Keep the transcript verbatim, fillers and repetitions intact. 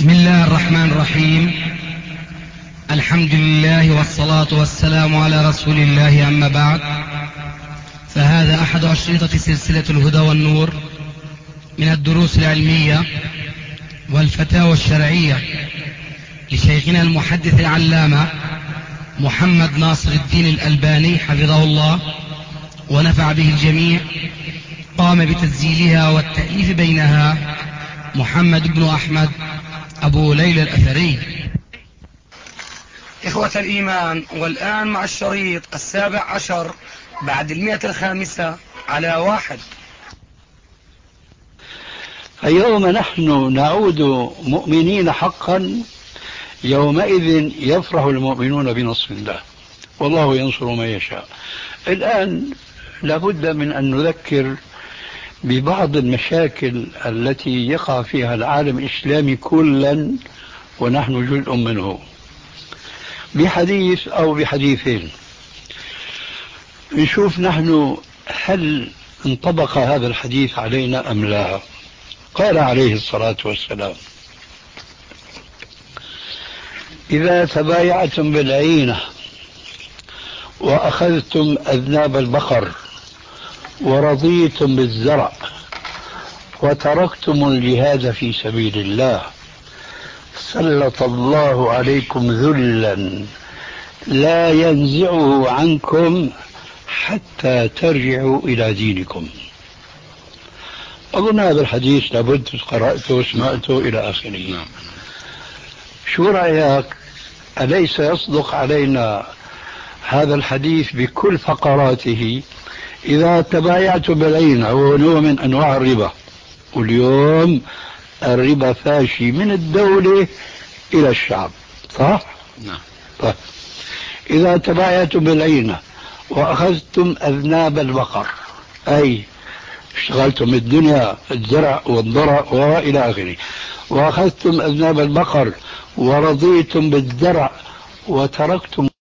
بسم الله الرحمن الرحيم. الحمد لله والصلاة والسلام على رسول الله، أما بعد، فهذا أحد أشرطة سلسلة الهدى والنور من الدروس العلمية والفتاوى الشرعية لشيخنا المحدث العلامة محمد ناصر الدين الألباني حفظه الله ونفع به الجميع. قام بتسجيلها والتأليف بينها محمد بن أحمد أبو ليلى الأثري. إخوة الإيمان، والآن مع الشريط السابع عشر بعد المئة الخامسة على واحد. اليوم نحن نعود مؤمنين حقا، يومئذ يفرح المؤمنون بنصر الله، والله ينصر من يشاء. الآن لابد من أن نذكر ببعض المشاكل التي يقع فيها العالم الإسلامي كلا ونحن جزء منه، بحديث أو بحديثين. نشوف نحن هل انطبق هذا الحديث علينا أم لا. قال عليه الصلاة والسلام: إذا تبايعتم بالعينة وأخذتم أذناب البقر ورضيتم بالزرع وتركتم الجهاد في سبيل الله سلط الله عليكم ذلا لا ينزعه عنكم حتى ترجعوا إلى دينكم. أظن هذا الحديث لابد قرأته وسمعته إلى آخره. شو رأيك؟ أليس يصدق علينا هذا الحديث بكل فقراته؟ إذا تبايعتم بالعين، هو نوع من أنواع الربا، واليوم الربا فاشي من الدولة إلى الشعب، صح؟ نعم. طيب. إذا تبايعتم بالعينة وأخذتم أذناب البقر، أي اشتغلتم الدنيا الزرع والضرع وإلى آخره، وأخذتم أذناب البقر ورضيتم بالزرع وتركتم